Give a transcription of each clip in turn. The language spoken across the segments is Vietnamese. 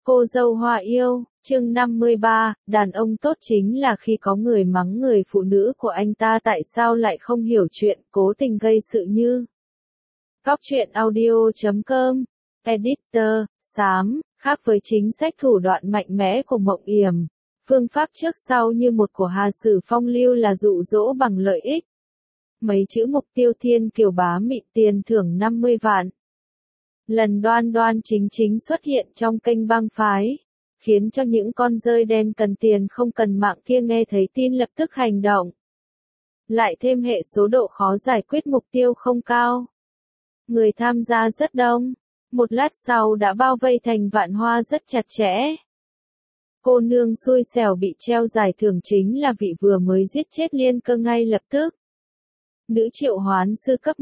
Cô dâu hoa yêu, chương 53, đàn ông tốt chính là khi có người mắng người phụ nữ của anh ta tại sao lại không hiểu chuyện, cố tình gây sự như. Góc truyện audio.com, Editor, Xám, khác với chính sách thủ đoạn mạnh mẽ của Mộng Yểm, phương pháp trước sau như một của Hà Sử Phong lưu là dụ dỗ bằng lợi ích. Mấy chữ mục tiêu thiên kiều bá mị tiền thưởng 50 vạn. Lần Đoan Đoan chính chính xuất hiện trong kênh băng phái, khiến cho những con dơi đen cần tiền không cần mạng kia nghe thấy tin lập tức hành động. Lại thêm hệ số độ khó giải quyết mục tiêu không cao. Người tham gia rất đông, một lát sau đã bao vây thành Vạn Hoa rất chặt chẽ. Cô nương xui xẻo bị treo giải thưởng chính là vị vừa mới giết chết Liên Cơ ngay lập tức. Nữ triệu hoán sư cấp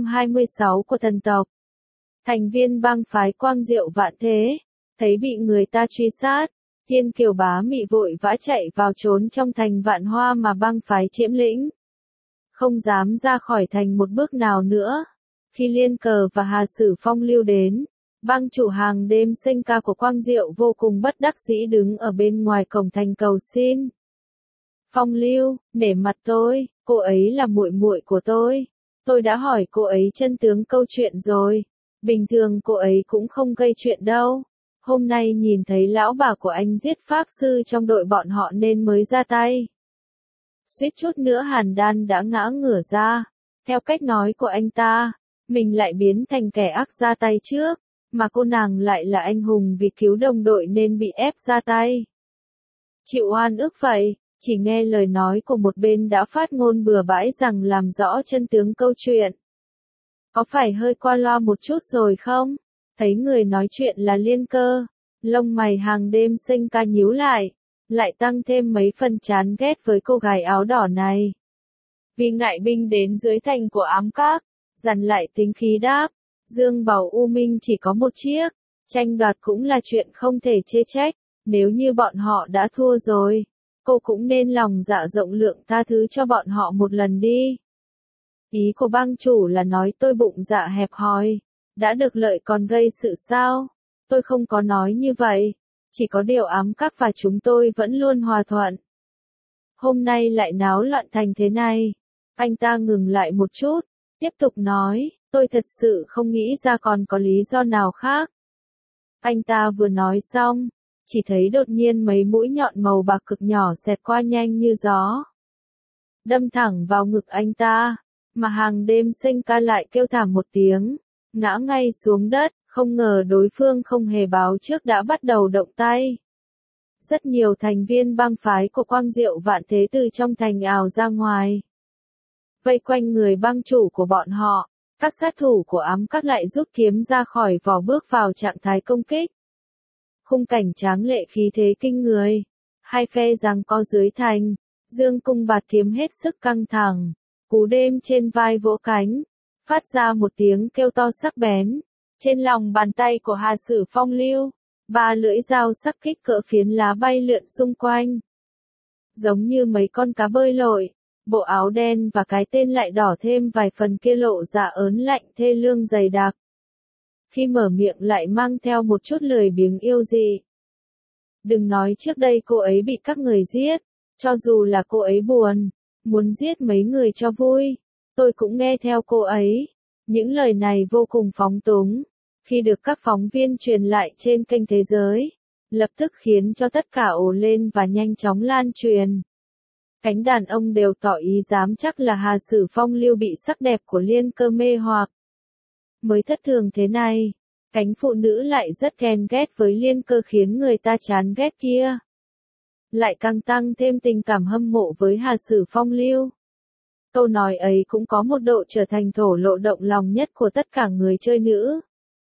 126 của thần tộc. Thành viên bang phái Quang Diệu Vạn Thế, thấy bị người ta truy sát, thiên kiều bá mị vội vã chạy vào trốn trong thành Vạn Hoa mà bang phái chiếm lĩnh. Không dám ra khỏi thành một bước nào nữa. Khi Liên Cờ và Hà Sử Phong lưu đến, bang chủ hàng đêm sinh ca của Quang Diệu vô cùng bất đắc dĩ đứng ở bên ngoài cổng thành cầu xin. Phong lưu, nể mặt tôi, cô ấy là muội muội của tôi. Tôi đã hỏi cô ấy chân tướng câu chuyện rồi. Bình thường cô ấy cũng không gây chuyện đâu. Hôm nay nhìn thấy lão bà của anh giết pháp sư trong đội bọn họ nên mới ra tay. Suýt chút nữa Hàn Đan đã ngã ngửa ra. Theo cách nói của anh ta, mình lại biến thành kẻ ác ra tay trước, mà cô nàng lại là anh hùng vì cứu đồng đội nên bị ép ra tay. Chịu oan ức vậy, chỉ nghe lời nói của một bên đã phát ngôn bừa bãi rằng làm rõ chân tướng câu chuyện. Có phải hơi qua loa một chút rồi không? Thấy người nói chuyện là Liên Cơ, lông mày hàng đêm sinh ca nhíu lại tăng thêm mấy phần chán ghét với cô gái áo đỏ này. Vì ngại binh đến dưới thành của ám các, dằn lại tính khí đáp, Dương Bảo U Minh chỉ có một chiếc, tranh đoạt cũng là chuyện không thể chê trách, nếu như bọn họ đã thua rồi, cô cũng nên lòng dạ rộng lượng tha thứ cho bọn họ một lần đi. Ý của bang chủ là nói tôi bụng dạ hẹp hòi, đã được lợi còn gây sự sao? Tôi không có nói như vậy, chỉ có điều ám các và chúng tôi vẫn luôn hòa thuận. Hôm nay lại náo loạn thành thế này. Anh ta ngừng lại một chút, tiếp tục nói, tôi thật sự không nghĩ ra còn có lý do nào khác. Anh ta vừa nói xong, chỉ thấy đột nhiên mấy mũi nhọn màu bạc cực nhỏ xẹt qua nhanh như gió. Đâm thẳng vào ngực anh ta. Mà hàng đêm sinh ca lại kêu thảm một tiếng, ngã ngay xuống đất, không ngờ đối phương không hề báo trước đã bắt đầu động tay. Rất nhiều thành viên bang phái của Quang Diệu Vạn Thế từ trong thành ào ra ngoài. Vây quanh người bang chủ của bọn họ, các sát thủ của ám các lại rút kiếm ra khỏi vỏ bước vào trạng thái công kích. Khung cảnh tráng lệ khí thế kinh người. Hai phe giằng co dưới thành, dương cung bạt kiếm hết sức căng thẳng. Cú đêm trên vai vỗ cánh, phát ra một tiếng kêu to sắc bén. Trên lòng bàn tay của Hà Sử Phong lưu, ba lưỡi dao sắc kích cỡ phiến lá bay lượn xung quanh. Giống như mấy con cá bơi lội, bộ áo đen và cái tên lại đỏ thêm vài phần kia lộ ra ớn lạnh thê lương dày đặc. Khi mở miệng lại mang theo một chút lười biếng yêu dị. Đừng nói trước đây cô ấy bị các người giết, cho dù là cô ấy buồn. Muốn giết mấy người cho vui, tôi cũng nghe theo cô ấy. Những lời này vô cùng phóng túng, khi được các phóng viên truyền lại trên kênh Thế Giới, lập tức khiến cho tất cả ồ lên và nhanh chóng lan truyền. Cánh đàn ông đều tỏ ý dám chắc là Hà Sử Phong lưu bị sắc đẹp của Liên Cơ mê hoặc. Mới thất thường thế này, cánh phụ nữ lại rất ghen ghét với Liên Cơ khiến người ta chán ghét kia. Lại càng tăng thêm tình cảm hâm mộ với Hà Sử Phong lưu. Câu nói ấy cũng có một độ trở thành thổ lộ động lòng nhất của tất cả người chơi nữ.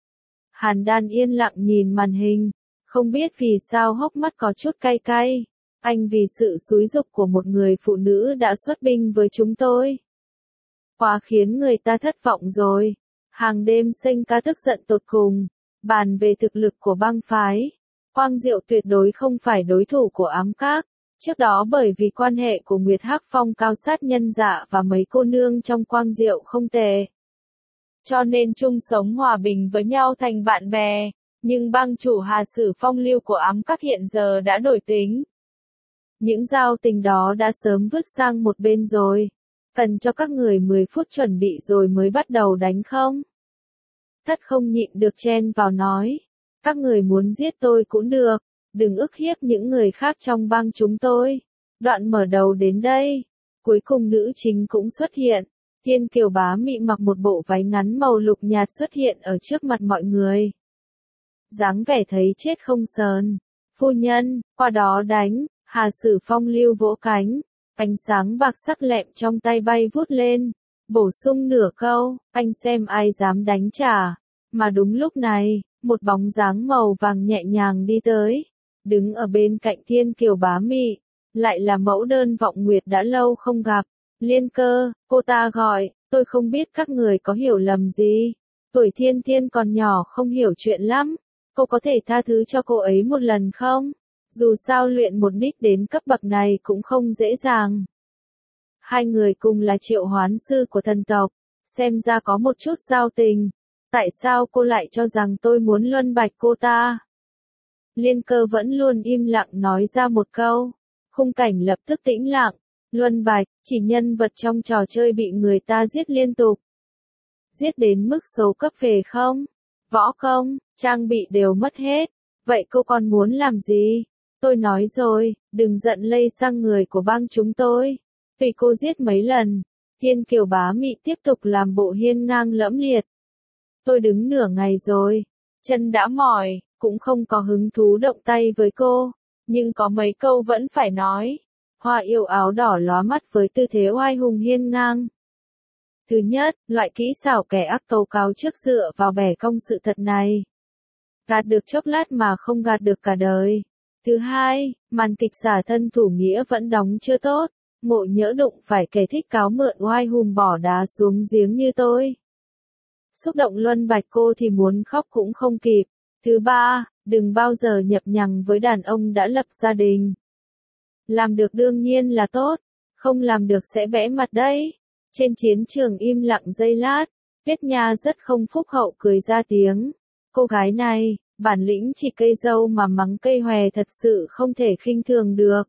Hàn Đan yên lặng nhìn màn hình, không biết vì sao hốc mắt có chút cay cay. Anh vì sự xúi giục của một người phụ nữ đã xuất binh với chúng tôi. Quá khiến người ta thất vọng rồi. Hàng đêm sinh ca tức giận tột cùng, bàn về thực lực của bang phái. Quang Diệu tuyệt đối không phải đối thủ của ám các, trước đó bởi vì quan hệ của Nguyệt Hắc Phong cao sát nhân dạ và mấy cô nương trong Quang Diệu không tệ. Cho nên chung sống hòa bình với nhau thành bạn bè, Nhưng bang chủ Hà Sử Phong Lưu của Ám Các hiện giờ đã đổi tính. Những giao tình đó đã sớm vứt sang một bên rồi. Cần cho các người 10 phút chuẩn bị rồi mới bắt đầu đánh không? Thất không nhịn được chen vào nói. Các người muốn giết tôi cũng được, đừng ức hiếp những người khác trong bang chúng tôi. Đoạn mở đầu đến đây. Cuối cùng nữ chính cũng xuất hiện. Thiên Kiều Bá Mị mặc một bộ váy ngắn màu lục nhạt xuất hiện ở trước mặt mọi người. Dáng vẻ thấy chết không sờn. Phu nhân, qua đó đánh. Hà Sử Phong Lưu vỗ cánh. Ánh sáng bạc sắc lẹm trong tay bay vút lên. Bổ sung nửa câu, anh xem ai dám đánh trả. Mà đúng lúc này, một bóng dáng màu vàng nhẹ nhàng đi tới. Đứng ở bên cạnh Thiên Kiều Bá Mị. Lại là mẫu đơn Vọng Nguyệt đã lâu không gặp. Liên Cơ, cô ta gọi, tôi không biết các người có hiểu lầm gì. Tuổi Thiên Thiên còn nhỏ không hiểu chuyện lắm. Cô có thể tha thứ cho cô ấy một lần không? Dù sao luyện một đích đến cấp bậc này cũng không dễ dàng. Hai người cùng là triệu hoán sư của thần tộc, xem ra có một chút giao tình. Tại sao cô lại cho rằng tôi muốn luân bạch cô ta? Liên Cơ vẫn luôn im lặng nói ra một câu. Khung cảnh lập tức tĩnh lặng. Luân bạch, chỉ nhân vật trong trò chơi bị người ta giết liên tục. Giết đến mức số cấp về không? Võ công, trang bị đều mất hết. Vậy cô còn muốn làm gì? Tôi nói rồi, đừng giận lây sang người của bang chúng tôi. Tùy cô giết mấy lần. Thiên Kiều Bá Mị tiếp tục làm bộ hiên ngang lẫm liệt. Tôi đứng nửa ngày rồi. Chân đã mỏi, cũng không có hứng thú động tay với cô. Nhưng có mấy câu vẫn phải nói. Hoa yêu áo đỏ lóa mắt với tư thế oai hùng hiên ngang. Thứ nhất, loại kỹ xảo kẻ ác tố cáo trước dựa vào bẻ cong sự thật này. Gạt được chốc lát mà không gạt được cả đời. Thứ hai, màn kịch xả thân thủ nghĩa vẫn đóng chưa tốt. Ngộ nhỡ đụng phải kẻ thích cáo mượn oai hùng bỏ đá xuống giếng như tôi. Xúc động luân bạch cô thì muốn khóc cũng không kịp. Thứ ba, đừng bao giờ nhập nhằng với đàn ông đã lập gia đình. Làm được đương nhiên là tốt, không làm được sẽ bẽ mặt đấy. Trên chiến trường im lặng giây lát, Tuyết Nha rất không phúc hậu cười ra tiếng. Cô gái này, bản lĩnh chỉ cây dâu mà mắng cây hòe thật sự không thể khinh thường được.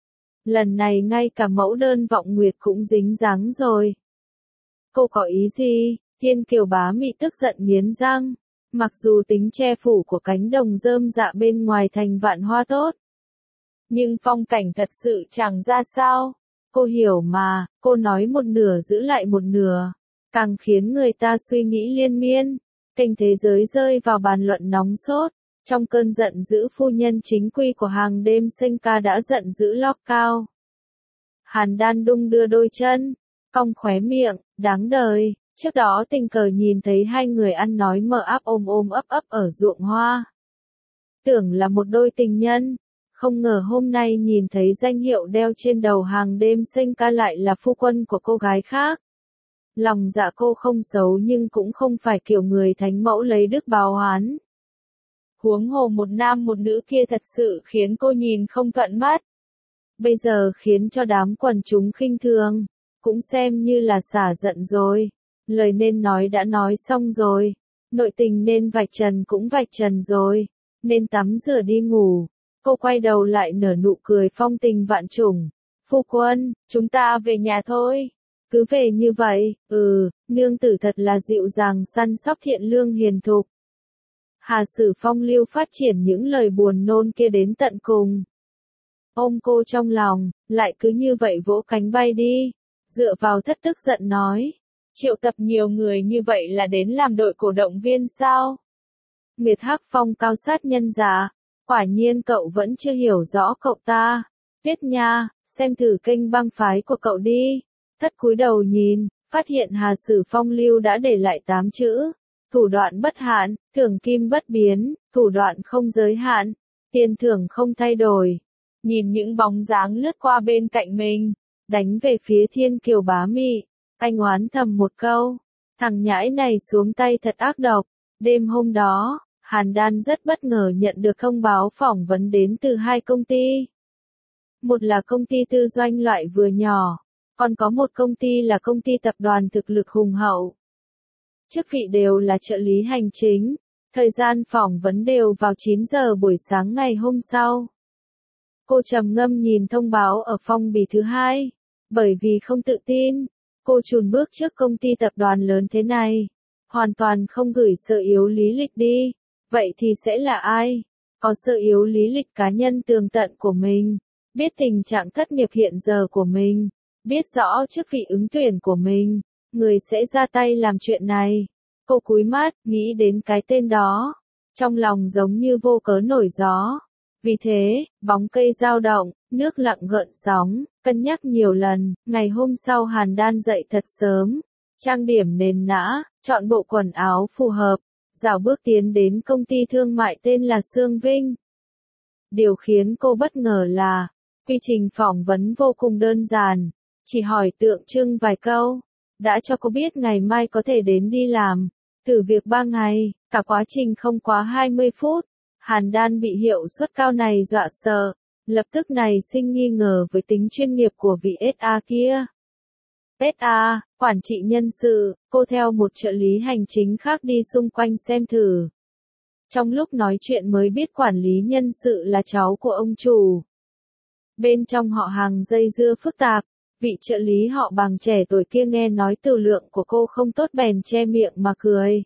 Lần này ngay cả mẫu đơn Vọng Nguyệt cũng dính dáng rồi. Cô có ý gì? Thiên Kiều Bá Mị tức giận nghiến răng. Mặc dù tính che phủ của cánh đồng rơm dạ bên ngoài thành vạn hoa tốt. Nhưng phong cảnh thật sự chẳng ra sao. Cô hiểu mà, cô nói một nửa giữ lại một nửa. Càng khiến người ta suy nghĩ liên miên. Kênh thế giới rơi vào bàn luận nóng sốt. Trong cơn giận dữ phu nhân chính quy của hàng đêm sinh ca đã giận dữ lóc cao. Hàn Đan đung đưa đôi chân, cong khóe miệng, đáng đời. Trước đó tình cờ nhìn thấy hai người ăn nói mờ áp ôm ôm ấp ấp ở ruộng hoa. Tưởng là một đôi tình nhân. Không ngờ hôm nay nhìn thấy danh hiệu đeo trên đầu hàng đêm sinh ca lại là phu quân của cô gái khác. Lòng dạ cô không xấu nhưng cũng không phải kiểu người thánh mẫu lấy đức báo oán. Huống hồ một nam một nữ kia thật sự khiến cô nhìn không thuận mắt. Bây giờ khiến cho đám quần chúng khinh thường, cũng xem như là xả giận rồi. Lời nên nói đã nói xong rồi. Nội tình nên vạch trần cũng vạch trần rồi. Nên tắm rửa đi ngủ. Cô quay đầu lại nở nụ cười phong tình vạn trùng. Phu quân, chúng ta về nhà thôi. Cứ về như vậy, nương tử thật là dịu dàng săn sóc thiện lương hiền thục. Hà Sử Phong Lưu phát triển những lời buồn nôn kia đến tận cùng. Ôm cô trong lòng, lại cứ như vậy vỗ cánh bay đi. Dựa vào thất tức giận nói. Triệu tập nhiều người như vậy là đến làm đội cổ động viên sao? Nguyệt Hắc Phong cao sát nhân giả. Quả nhiên cậu vẫn chưa hiểu rõ cậu ta. Tuyết Nha, xem thử kênh băng phái của cậu đi. Thất cúi đầu nhìn, phát hiện Hà Sử Phong Lưu đã để lại 8 chữ. Thủ đoạn bất hạn, thưởng kim bất biến, thủ đoạn không giới hạn, tiền thưởng không thay đổi. Nhìn những bóng dáng lướt qua bên cạnh mình, đánh về phía Thiên Kiều Bá Mị, anh oán thầm một câu. Thằng nhãi này xuống tay thật ác độc. Đêm hôm đó, Hàn Đan rất bất ngờ nhận được thông báo phỏng vấn đến từ 2 công ty. Một là công ty tư doanh loại vừa nhỏ, còn có một công ty là công ty tập đoàn thực lực hùng hậu. Chức vị đều là trợ lý hành chính, Thời gian phỏng vấn đều vào 9 giờ buổi sáng ngày hôm sau. Cô trầm ngâm nhìn thông báo ở phong bì thứ hai. Bởi vì không tự tin, cô chùn bước trước công ty tập đoàn lớn thế này. Hoàn toàn không gửi sơ yếu lý lịch đi. Vậy thì sẽ là ai? Có sơ yếu lý lịch cá nhân tường tận của mình. Biết tình trạng thất nghiệp hiện giờ của mình. Biết rõ chức vị ứng tuyển của mình. Người sẽ ra tay làm chuyện này. Cô cúi mắt, nghĩ đến cái tên đó. Trong lòng giống như vô cớ nổi gió. Vì thế, bóng cây dao động, nước lặng gợn sóng, cân nhắc nhiều lần, ngày hôm sau Hàn Đan dậy thật sớm, trang điểm nền nã, chọn bộ quần áo phù hợp, rảo bước tiến đến công ty thương mại tên là Sương Vinh. Điều khiến cô bất ngờ là, quy trình phỏng vấn vô cùng đơn giản, chỉ hỏi tượng trưng vài câu, đã cho cô biết ngày mai có thể đến đi làm, thử việc 3 ngày, cả quá trình không quá 20 phút. Hàn Đan bị hiệu suất cao này dọa sợ, lập tức này sinh nghi ngờ với tính chuyên nghiệp của vị SA kia. SA, quản trị nhân sự, cô theo một trợ lý hành chính khác đi xung quanh xem thử. Trong lúc nói chuyện mới biết quản lý nhân sự là cháu của ông chủ. Bên trong họ hàng dây dưa phức tạp, vị trợ lý họ Bằng trẻ tuổi kia nghe nói từ lượng của cô không tốt bèn che miệng mà cười.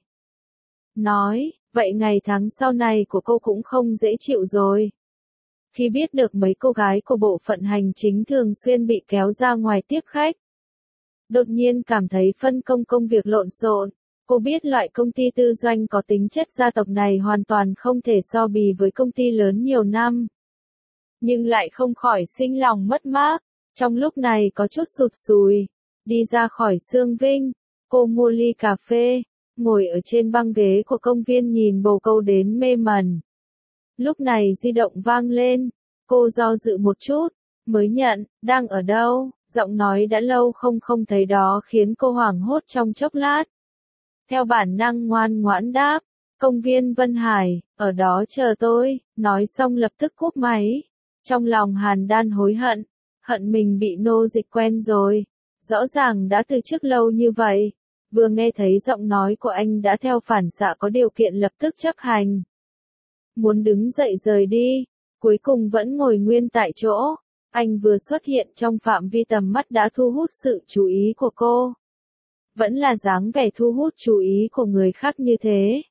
Nói, vậy ngày tháng sau này của cô cũng không dễ chịu rồi. Khi biết được mấy cô gái của bộ phận hành chính thường xuyên bị kéo ra ngoài tiếp khách. Đột nhiên cảm thấy phân công công việc lộn xộn. Cô biết loại công ty tư doanh có tính chất gia tộc này hoàn toàn không thể so bì với công ty lớn nhiều năm. Nhưng lại không khỏi sinh lòng mất mát. Trong lúc này có chút sụt sùi. Đi ra khỏi Sương Vinh, cô mua ly cà phê. Ngồi ở trên băng ghế của công viên nhìn bồ câu đến mê mẩn. Lúc này di động vang lên, cô do dự một chút, mới nhận, đang ở đâu, giọng nói đã lâu không thấy đó khiến cô hoảng hốt trong chốc lát. Theo bản năng ngoan ngoãn đáp, công viên Vân Hải, ở đó chờ tôi, nói xong lập tức cúp máy. Trong lòng Hàn Đan hối hận mình bị nô dịch quen rồi, rõ ràng đã từ trước lâu như vậy. Vừa nghe thấy giọng nói của anh đã theo phản xạ có điều kiện lập tức chấp hành. Muốn đứng dậy rời đi, cuối cùng vẫn ngồi nguyên tại chỗ. Anh vừa xuất hiện trong phạm vi tầm mắt đã thu hút sự chú ý của cô. Vẫn là dáng vẻ thu hút chú ý của người khác như thế.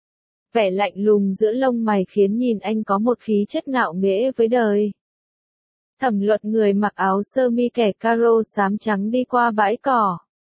Vẻ lạnh lùng giữa lông mày khiến nhìn anh có một khí chất ngạo nghễ với đời. Thẩm Luật người mặc áo sơ mi kẻ caro xám trắng đi qua bãi cỏ.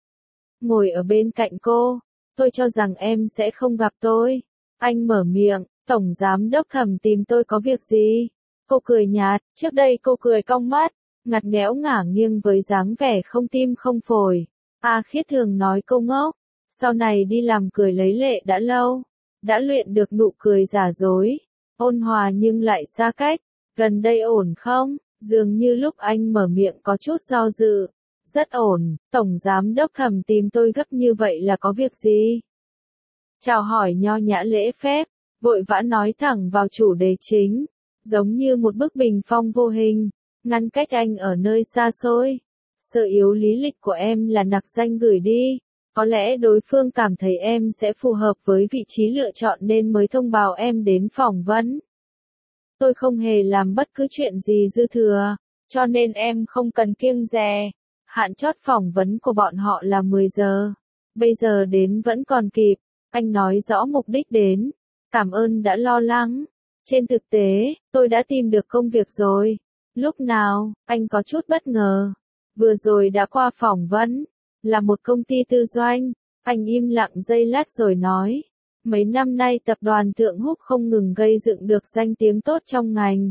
Ngồi ở bên cạnh cô, tôi cho rằng em sẽ không gặp tôi. Anh mở miệng, Tổng Giám đốc Thẩm tìm tôi có việc gì? Cô cười nhạt, trước đây cô cười cong mắt, ngặt nghẽo ngả nghiêng với dáng vẻ không tim không phổi. A Khiết thường nói câu ngốc, sau này đi làm cười lấy lệ đã lâu, đã luyện được nụ cười giả dối, ôn hòa nhưng lại xa cách, gần đây ổn không? Dường như lúc anh mở miệng có chút do dự. Rất ổn, Tổng Giám đốc Thẩm tìm tôi gấp như vậy là có việc gì? Chào hỏi nho nhã lễ phép, vội vã nói thẳng vào chủ đề chính, giống như một bức bình phong vô hình, ngăn cách anh ở nơi xa xôi. Sơ yếu lý lịch của em là nặc danh gửi đi, có lẽ đối phương cảm thấy em sẽ phù hợp với vị trí lựa chọn nên mới thông báo em đến phỏng vấn. Tôi không hề làm bất cứ chuyện gì dư thừa, cho nên em không cần kiêng dè. Hạn chót phỏng vấn của bọn họ là 10 giờ. Bây giờ đến vẫn còn kịp. Anh nói rõ mục đích đến. Cảm ơn đã lo lắng. Trên thực tế, tôi đã tìm được công việc rồi. Lúc nào, anh có chút bất ngờ. Vừa rồi đã qua phỏng vấn. Là một công ty tư doanh. Anh im lặng giây lát rồi nói. Mấy năm nay tập đoàn Thượng Húc không ngừng gây dựng được danh tiếng tốt trong ngành.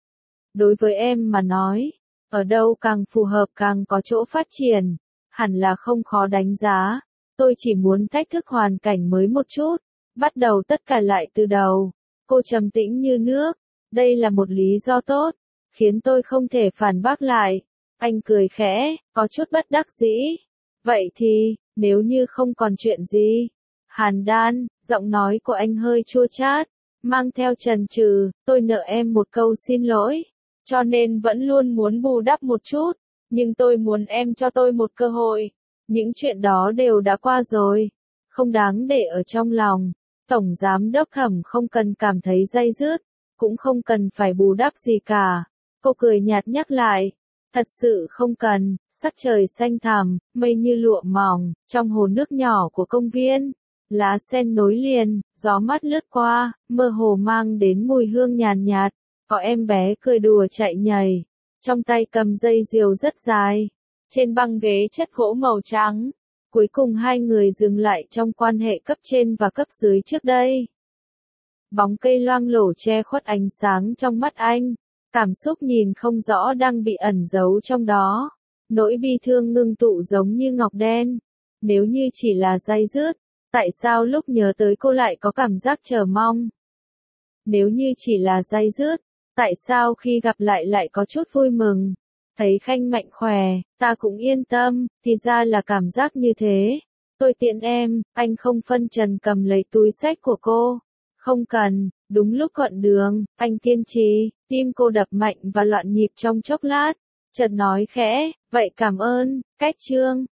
Đối với em mà nói, ở đâu càng phù hợp càng có chỗ phát triển, hẳn là không khó đánh giá. Tôi chỉ muốn thách thức hoàn cảnh mới một chút, bắt đầu tất cả lại từ đầu. Cô trầm tĩnh như nước, đây là một lý do tốt, khiến tôi không thể phản bác lại. Anh cười khẽ, có chút bất đắc dĩ. Vậy thì, nếu như không còn chuyện gì. Hàn Đan, giọng nói của anh hơi chua chát, mang theo chần chừ, tôi nợ em một câu xin lỗi. Cho nên vẫn luôn muốn bù đắp một chút, nhưng tôi muốn em cho tôi một cơ hội. Những chuyện đó đều đã qua rồi, không đáng để ở trong lòng. Tổng giám đốc Thẩm không cần cảm thấy day dứt, cũng không cần phải bù đắp gì cả. Cô cười nhạt nhắc lại. Thật sự không cần, sắc trời xanh thẳm, mây như lụa mỏng, trong hồ nước nhỏ của công viên. Lá sen nối liền, gió mát lướt qua, mơ hồ mang đến mùi hương nhàn nhạt. Có em bé cười đùa chạy nhảy, trong tay cầm dây diều rất dài. Trên băng ghế chất gỗ màu trắng. Cuối cùng hai người dừng lại trong quan hệ cấp trên và cấp dưới trước đây. Bóng cây loang lổ che khuất ánh sáng trong mắt anh. Cảm xúc nhìn không rõ đang bị ẩn giấu trong đó. Nỗi bi thương ngưng tụ giống như ngọc đen. Nếu như chỉ là day dứt, tại sao lúc nhớ tới cô lại có cảm giác chờ mong? Nếu như chỉ là day dứt, tại sao khi gặp lại lại có chút vui mừng? Thấy Khanh mạnh khỏe, ta cũng yên tâm, thì ra là cảm giác như thế. Tôi tiện em, anh không phân trần cầm lấy túi xách của cô. Không cần, đúng lúc thuận đường, anh kiên trì, tim cô đập mạnh và loạn nhịp trong chốc lát. Chợt nói khẽ, vậy cảm ơn, cách trương.